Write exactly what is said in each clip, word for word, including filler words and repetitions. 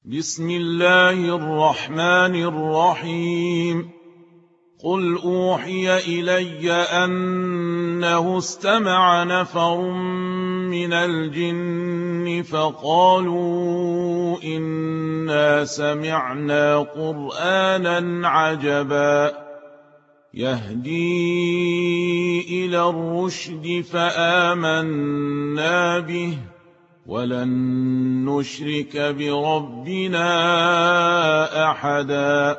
بسم الله الرحمن الرحيم. قل أوحي إلي أنه استمع نفر من الجن فقالوا إنا سمعنا قرآنا عجبا يهدي إلى الرشد فآمنا به ولن نشرك بربنا أحدا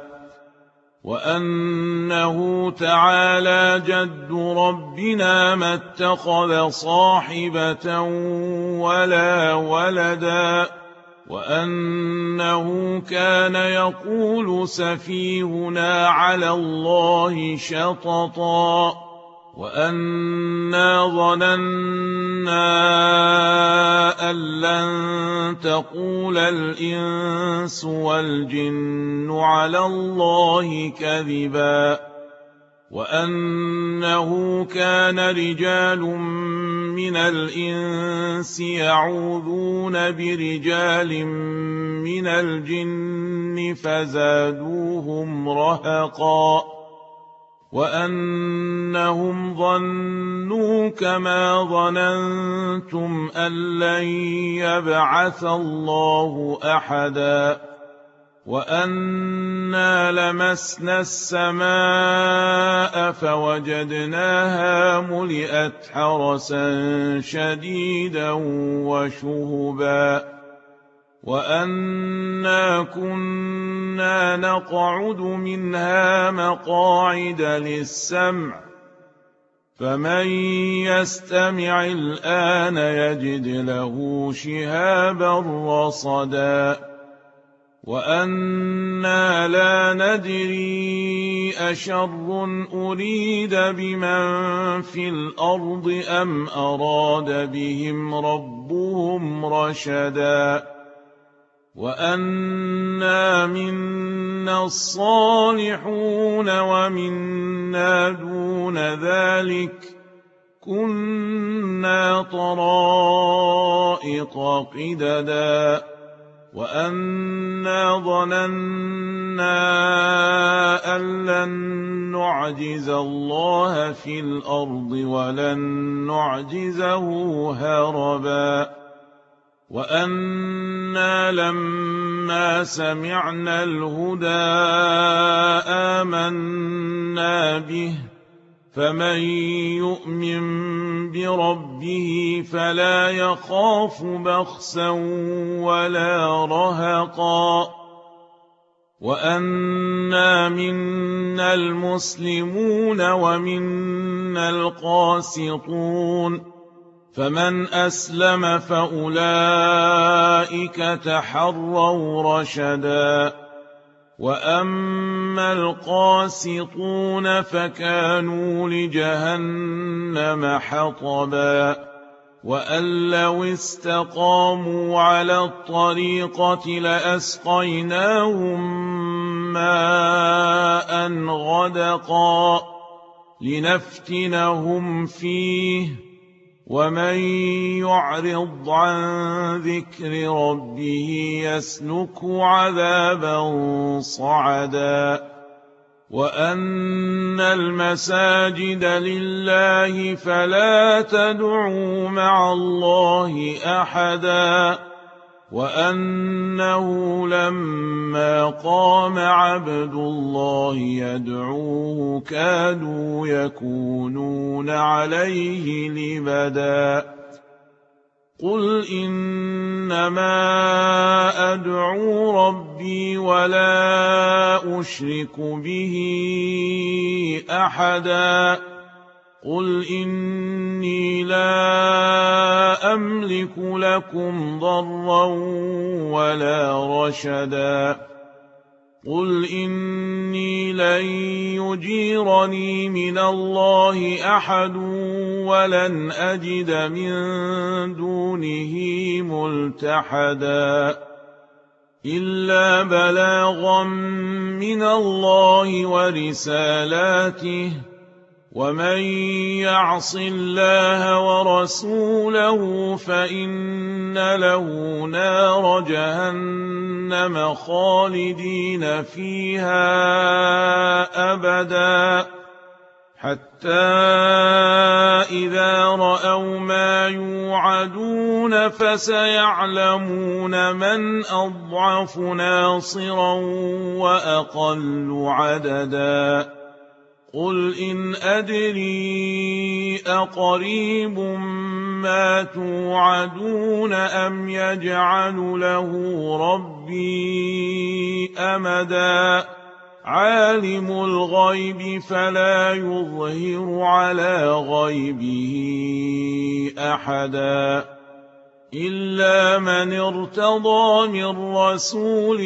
وأنه تعالى جد ربنا ما اتخذ صاحبة ولا ولدا وأنه كان يقول سفيهنا على الله شططا وأنا ظننا أن لن تقول الإنس والجن على الله كذبا وأنه كان رجال من الإنس يعوذون برجال من الجن فزادوهم رهقا وأنهم ظنوا كما ظننتم أن لن يبعث الله أحدا وأنا لمسنا السماء فوجدناها ملئت حرسا شديدا وشهبا وأنا كنا نقعد منها مقاعد للسمع فمن يستمع الآن يجد له شهابا رصدا وأنا لا ندري أشر أريد بمن في الأرض أم أراد بهم ربهم رشدا وأنا منا الصالحون ومنا دون ذلك كنا طرائق قددا وأنا ظننا أن لن نعجز الله في الأرض ولن نعجزه هربا وأنا لما سمعنا الهدى آمنا به فمن يؤمن بربه فلا يخاف بخسا ولا رهقا وأنا منا المسلمون ومنا القاسطون فمن أسلم فأولئك تحروا رشدا وأما القاسطون فكانوا لجهنم حطبا وأن لو استقاموا على الطريقة لأسقيناهم ماء غدقا لنفتنهم فيه ومن يعرض عن ذكر ربه يسلكه عذابا صعدا وأن المساجد لله فلا تدعوا مع الله أحدا وأنه لما قام عبد الله يدعوه كادوا يكونون عليه لبدا قل إنما أدعو ربي ولا أشرك به أحدا قل إني لا أملك لكم ضرا ولا رشدا قل إني لن يجيرني من الله أحد ولن أجد من دونه ملتحدا إلا بلاغا من الله ورسالاته ومن يعص الله ورسوله فإن له نار جهنم خالدين فيها أبدا حتى إذا رأوا ما يوعدون فسيعلمون من أضعف ناصرا وأقل عددا قل إن أدري أقريب ما توعدون أم يجعل له ربي أمدا عالم الغيب فلا يظهر على غيبه أحدا إلا من ارتضى من رسول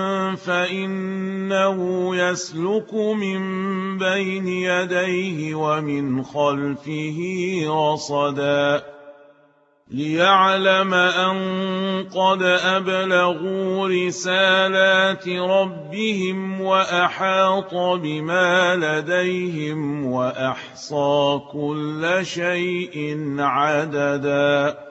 فإنه يسلك من بين يديه ومن خلفه رصدا ليعلم أن قد أبلغوا رسالات ربهم وأحاط بما لديهم وأحصى كل شيء عددا